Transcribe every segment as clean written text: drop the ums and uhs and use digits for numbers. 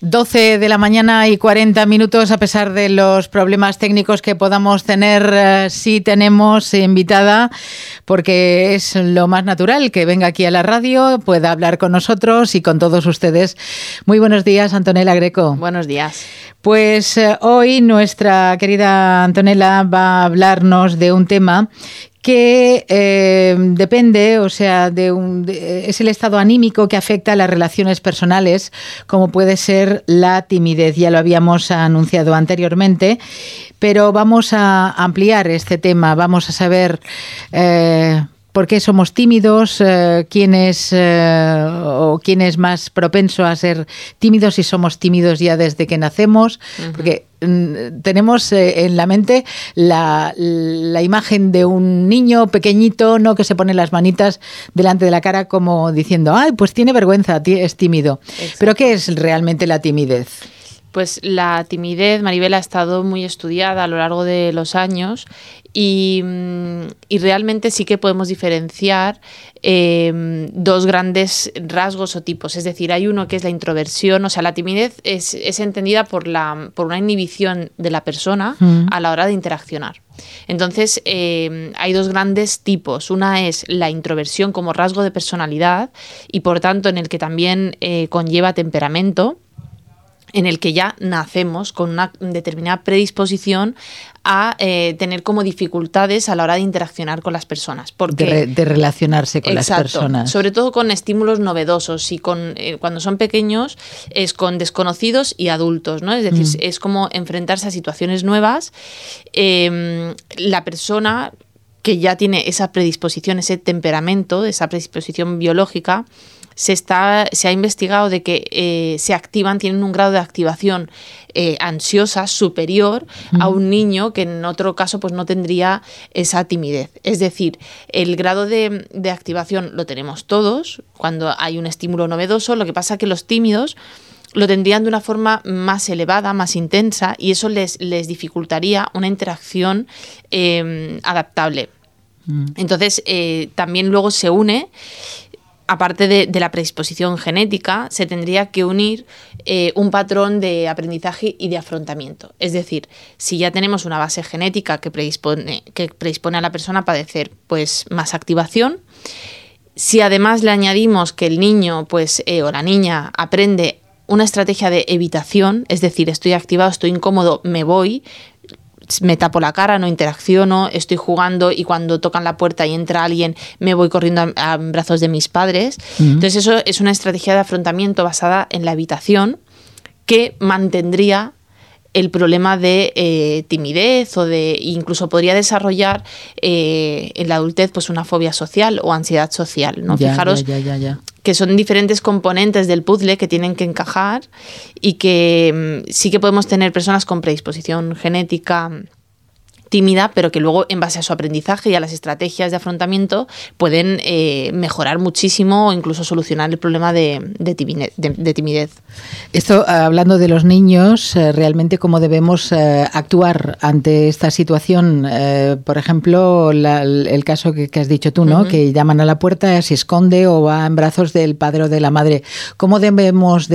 12 de la mañana y 40 minutos, a pesar de los problemas técnicos que podamos tener, sí tenemos invitada, porque es lo más natural que venga aquí a la radio, pueda hablar con nosotros y con todos ustedes. Muy buenos días, Antonella Greco. Buenos días. Pues hoy nuestra querida Antonella va a hablarnos de un tema que depende, o sea, es el estado anímico que afecta a las relaciones personales, como puede ser la timidez. Ya lo habíamos anunciado anteriormente, pero vamos a ampliar este tema. Vamos a saber por qué somos tímidos, quién es más propenso a ser tímidos, si somos tímidos ya desde que nacemos, porque tenemos en la mente la imagen de un niño pequeñito, ¿no?, que se pone las manitas delante de la cara como diciendo, ay, pues tiene vergüenza, es tímido. Exacto. Pero ¿qué es realmente la timidez? Pues la timidez, Maribel, ha estado muy estudiada a lo largo de los años y realmente sí que podemos diferenciar dos grandes rasgos o tipos. Es decir, hay uno que es la introversión, o sea, la timidez es entendida por una inhibición de la persona a la hora de interaccionar. Entonces, hay dos grandes tipos. Una es la introversión como rasgo de personalidad y, por tanto, en el que también conlleva temperamento, en el que ya nacemos con una determinada predisposición a tener como dificultades a la hora de interaccionar con las personas. Porque, de relacionarse con exacto, las personas. Sobre todo con estímulos novedosos y cuando son pequeños es con desconocidos y adultos, ¿no? Es decir, es como enfrentarse a situaciones nuevas. La persona que ya tiene esa predisposición, ese temperamento, esa predisposición biológica, se ha investigado de que tienen un grado de activación ansiosa superior a un niño que en otro caso pues no tendría esa timidez. Es decir, el grado de activación lo tenemos todos cuando hay un estímulo novedoso, lo que pasa es que los tímidos lo tendrían de una forma más elevada, más intensa, y eso les dificultaría una interacción adaptable. Entonces, también luego se une, aparte de la predisposición genética, se tendría que unir un patrón de aprendizaje y de afrontamiento. Es decir, si ya tenemos una base genética que predispone a la persona a padecer pues, más activación, si además le añadimos que el niño o la niña aprende una estrategia de evitación, es decir, estoy activado, estoy incómodo, me voy, me tapo la cara, no interacciono, estoy jugando y cuando tocan la puerta y entra alguien me voy corriendo a brazos de mis padres. Entonces eso es una estrategia de afrontamiento basada en la evitación que mantendría el problema de timidez incluso podría desarrollar en la adultez pues una fobia social o ansiedad social, ¿no? Fijaros que son diferentes componentes del puzzle que tienen que encajar y que sí que podemos tener personas con predisposición genética tímida, pero que luego en base a su aprendizaje y a las estrategias de afrontamiento pueden mejorar muchísimo o incluso solucionar el problema de timidez. Esto, hablando de los niños, realmente cómo debemos actuar ante esta situación. Por ejemplo, el caso que has dicho tú, ¿no? Que llaman a la puerta, se esconde o va en brazos del padre o de la madre. ¿Cómo debemos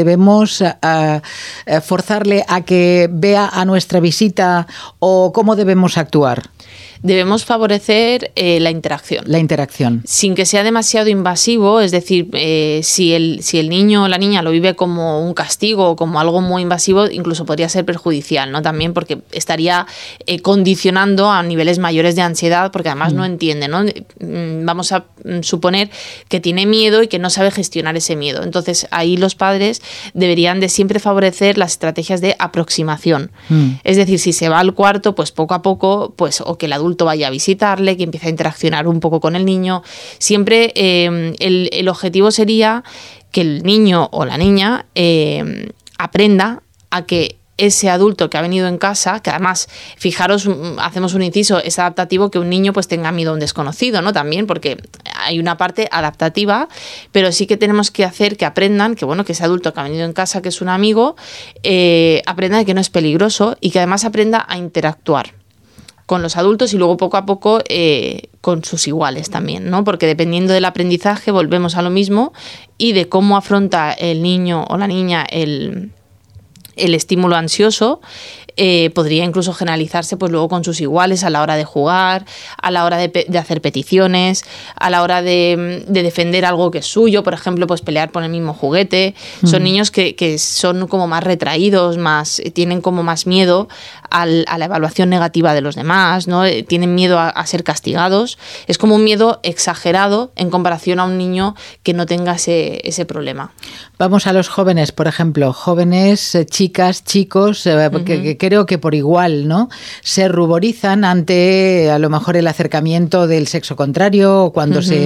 forzarle a que vea a nuestra visita o cómo debemos actuar? Debemos favorecer la interacción. La interacción. Sin que sea demasiado invasivo, es decir, si el niño o la niña lo vive como un castigo o como algo muy invasivo, incluso podría ser perjudicial, ¿no? También porque estaría condicionando a niveles mayores de ansiedad, porque además no entiende, ¿no? Vamos a suponer que tiene miedo y que no sabe gestionar ese miedo. Entonces, ahí los padres deberían de siempre favorecer las estrategias de aproximación. Es decir, si se va al cuarto, pues poco a poco, pues o que el adulto vaya a visitarle, que empiece a interaccionar un poco con el niño. Siempre el objetivo sería que el niño o la niña aprenda a que ese adulto que ha venido en casa, que además, fijaros, hacemos un inciso, es adaptativo que un niño pues tenga miedo a un desconocido, ¿no? También porque hay una parte adaptativa, pero sí que tenemos que hacer que aprendan que, bueno, que ese adulto que ha venido en casa, que es un amigo, aprenda que no es peligroso y que además aprenda a interactuar con los adultos y luego poco a poco con sus iguales también, ¿no? Porque dependiendo del aprendizaje volvemos a lo mismo y de cómo afronta el niño o la niña el estímulo ansioso podría incluso generalizarse pues luego con sus iguales a la hora de jugar, a la hora de hacer peticiones, a la hora de defender algo que es suyo, por ejemplo, pues pelear por el mismo juguete. Son niños que son como más retraídos, tienen como más miedo a la evaluación negativa de los demás, ¿no? Tienen miedo a ser castigados. Es como un miedo exagerado en comparación a un niño que no tenga ese problema. Vamos a los jóvenes, por ejemplo, jóvenes, chicas, chicos, que creo que por igual, ¿no? Se ruborizan ante a lo mejor el acercamiento del sexo contrario, o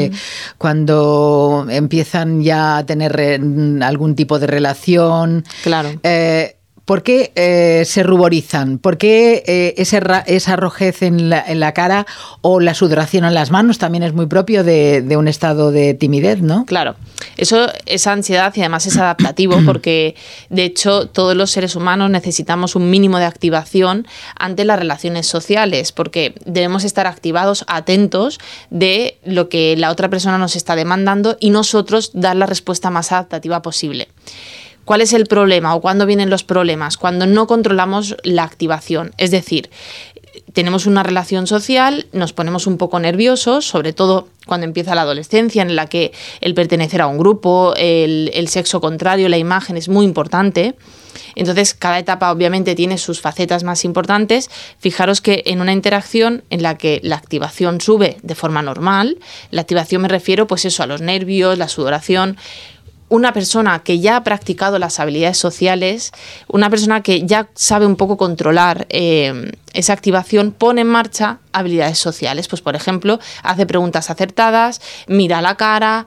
cuando empiezan ya a tener algún tipo de relación. Claro. ¿Por qué se ruborizan? ¿Por qué esa rojez en la cara o la sudoración en las manos también es muy propio de un estado de timidez, ¿no? Claro, esa ansiedad y además es adaptativo porque de hecho todos los seres humanos necesitamos un mínimo de activación ante las relaciones sociales porque debemos estar activados, atentos de lo que la otra persona nos está demandando y nosotros dar la respuesta más adaptativa posible. ¿Cuál es el problema o cuándo vienen los problemas? Cuando no controlamos la activación. Es decir, tenemos una relación social, nos ponemos un poco nerviosos, sobre todo cuando empieza la adolescencia, en la que el pertenecer a un grupo, el sexo contrario, la imagen es muy importante. Entonces, cada etapa obviamente tiene sus facetas más importantes. Fijaros que en una interacción en la que la activación sube de forma normal, la activación me refiero pues eso, a los nervios, la sudoración. Una persona que ya ha practicado las habilidades sociales, una persona que ya sabe un poco controlar esa activación, pone en marcha habilidades sociales. Pues, por ejemplo, hace preguntas acertadas, mira a la cara,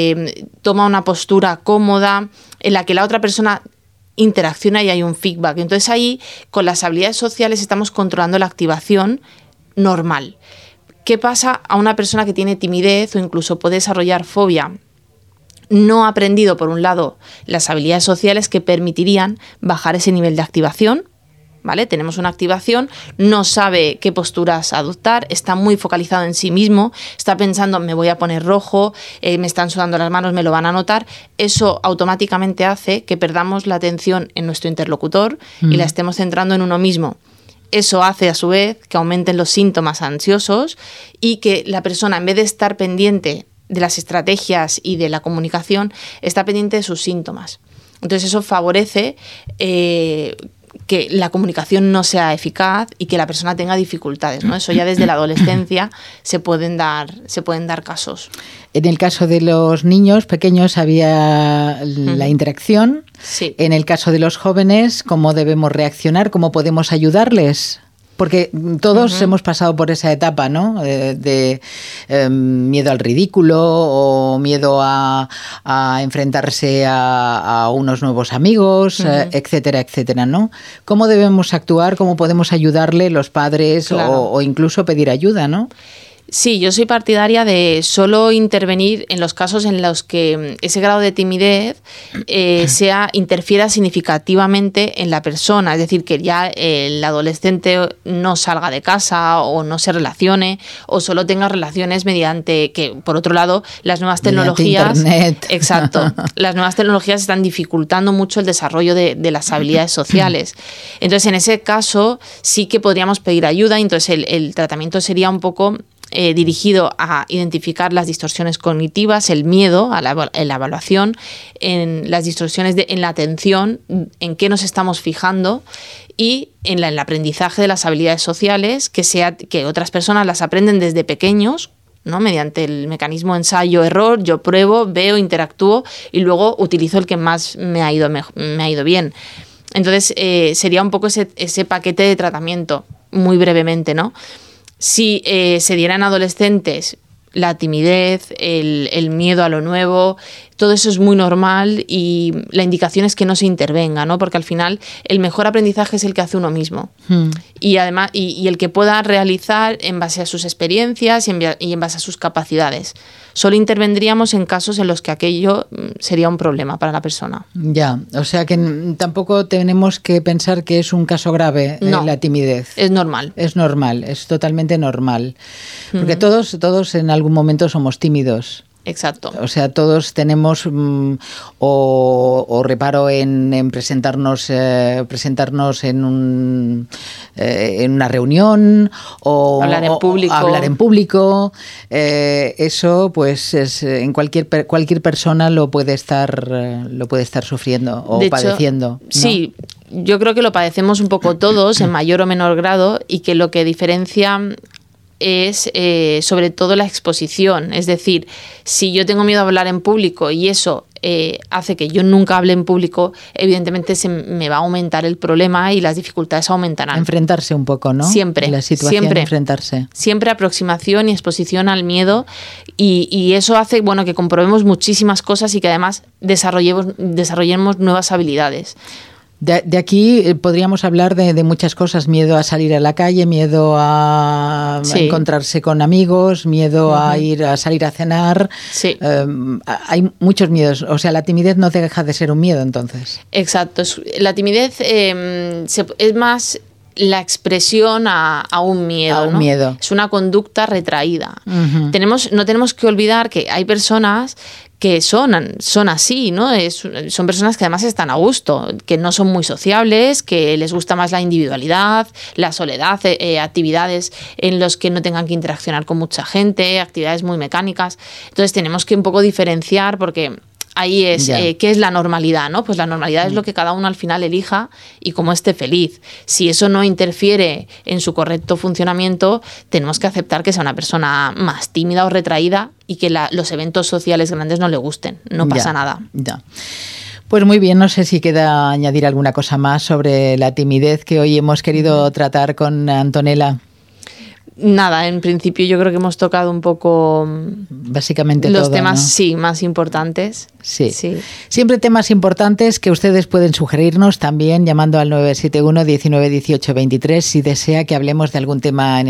toma una postura cómoda en la que la otra persona interacciona y hay un feedback. Entonces ahí, con las habilidades sociales, estamos controlando la activación normal. ¿Qué pasa a una persona que tiene timidez o incluso puede desarrollar fobia? No ha aprendido, por un lado, las habilidades sociales que permitirían bajar ese nivel de activación, ¿vale? Tenemos una activación, no sabe qué posturas adoptar, está muy focalizado en sí mismo, está pensando, me voy a poner rojo, me están sudando las manos, me lo van a notar. Eso automáticamente hace que perdamos la atención en nuestro interlocutor y la estemos centrando en uno mismo. Eso hace, a su vez, que aumenten los síntomas ansiosos y que la persona, en vez de estar pendiente de las estrategias y de la comunicación, está pendiente de sus síntomas. Entonces eso favorece que la comunicación no sea eficaz y que la persona tenga dificultades, ¿no? Eso ya desde la adolescencia se pueden dar casos. En el caso de los niños pequeños había la interacción. Sí. En el caso de los jóvenes, ¿cómo debemos reaccionar? ¿Cómo podemos ayudarles? Porque todos hemos pasado por esa etapa, ¿no? De miedo al ridículo o miedo a enfrentarse a unos nuevos amigos, etcétera, etcétera, ¿no? ¿Cómo debemos actuar? ¿Cómo podemos ayudarle los padres? Claro. o incluso pedir ayuda, ¿no? Sí, yo soy partidaria de solo intervenir en los casos en los que ese grado de timidez interfiera significativamente en la persona, es decir, que ya el adolescente no salga de casa o no se relacione o solo tenga relaciones mediante que, por otro lado, las nuevas tecnologías, Internet. Exacto, las nuevas tecnologías están dificultando mucho el desarrollo de las habilidades sociales. Entonces, en ese caso sí que podríamos pedir ayuda. Entonces, el tratamiento sería un poco dirigido a identificar las distorsiones cognitivas, el miedo a la evaluación, en las distorsiones en la atención, en qué nos estamos fijando y en el aprendizaje de las habilidades sociales, que otras personas las aprenden desde pequeños, ¿no? Mediante el mecanismo ensayo-error, yo pruebo, veo, interactúo y luego utilizo el que más me ha ido bien. Entonces sería un poco ese paquete de tratamiento, muy brevemente, ¿no? Si se diera en adolescentes la timidez, el miedo a lo nuevo, todo eso es muy normal y la indicación es que no se intervenga, ¿no? Porque al final el mejor aprendizaje es el que hace uno mismo. Y además y el que pueda realizar en base a sus experiencias y en base a sus capacidades. Solo intervendríamos en casos en los que aquello sería un problema para la persona. Ya, o sea que tampoco tenemos que pensar que es un caso grave la timidez. Es normal. Es normal, es totalmente normal. Porque todos en algún momento somos tímidos. Exacto. O sea, todos tenemos o reparo en presentarnos en una reunión o hablar en público. Eso, pues, en cualquier persona lo puede estar sufriendo o padeciendo, ¿no? Sí. Yo creo que lo padecemos un poco todos, en mayor o menor grado, y que lo que diferencia es sobre todo la exposición. Es decir, si yo tengo miedo a hablar en público y eso hace que yo nunca hable en público, evidentemente se me va a aumentar el problema y las dificultades aumentarán. Enfrentarse un poco, ¿no? Siempre. La situación, siempre. Enfrentarse. Siempre aproximación y exposición al miedo, y eso hace, bueno, que comprobemos muchísimas cosas y que además desarrollemos nuevas habilidades. De aquí podríamos hablar de muchas cosas: miedo a salir a la calle, miedo a encontrarse con amigos, miedo a salir a cenar. Sí. Hay muchos miedos. O sea, la timidez no deja de ser un miedo, entonces. Exacto. La timidez es más la expresión a un miedo. A un miedo. Es una conducta retraída. No tenemos que olvidar que hay personas que son así, ¿no? Son personas que además están a gusto, que no son muy sociables, que les gusta más la individualidad, la soledad, actividades en las que no tengan que interaccionar con mucha gente, actividades muy mecánicas. Entonces tenemos que un poco diferenciar, porque ahí es qué es la normalidad, ¿no? Pues la normalidad es lo que cada uno al final elija y cómo esté feliz. Si eso no interfiere en su correcto funcionamiento, tenemos que aceptar que sea una persona más tímida o retraída y que los eventos sociales grandes no le gusten. No pasa nada. Ya. Pues muy bien, no sé si queda añadir alguna cosa más sobre la timidez que hoy hemos querido tratar con Antonella. Nada, en principio yo creo que hemos tocado un poco básicamente los todo, temas, ¿no? Sí, más importantes. Sí. Siempre temas importantes que ustedes pueden sugerirnos también llamando al 971 19 18 23. Si desea que hablemos de algún tema en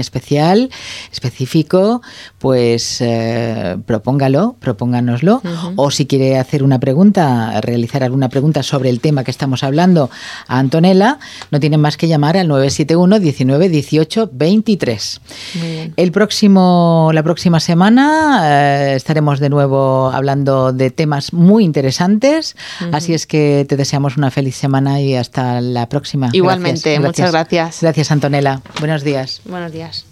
específico, pues propónganoslo. O si quiere hacer una pregunta, realizar alguna pregunta sobre el tema que estamos hablando a Antonella, no tienen más que llamar al 971 19 18 23. Muy bien. La próxima semana estaremos de nuevo hablando de temas muy interesantes, así es que te deseamos una feliz semana y hasta la próxima. Igualmente, muchas gracias. Gracias, Antonella. Buenos días. Buenos días.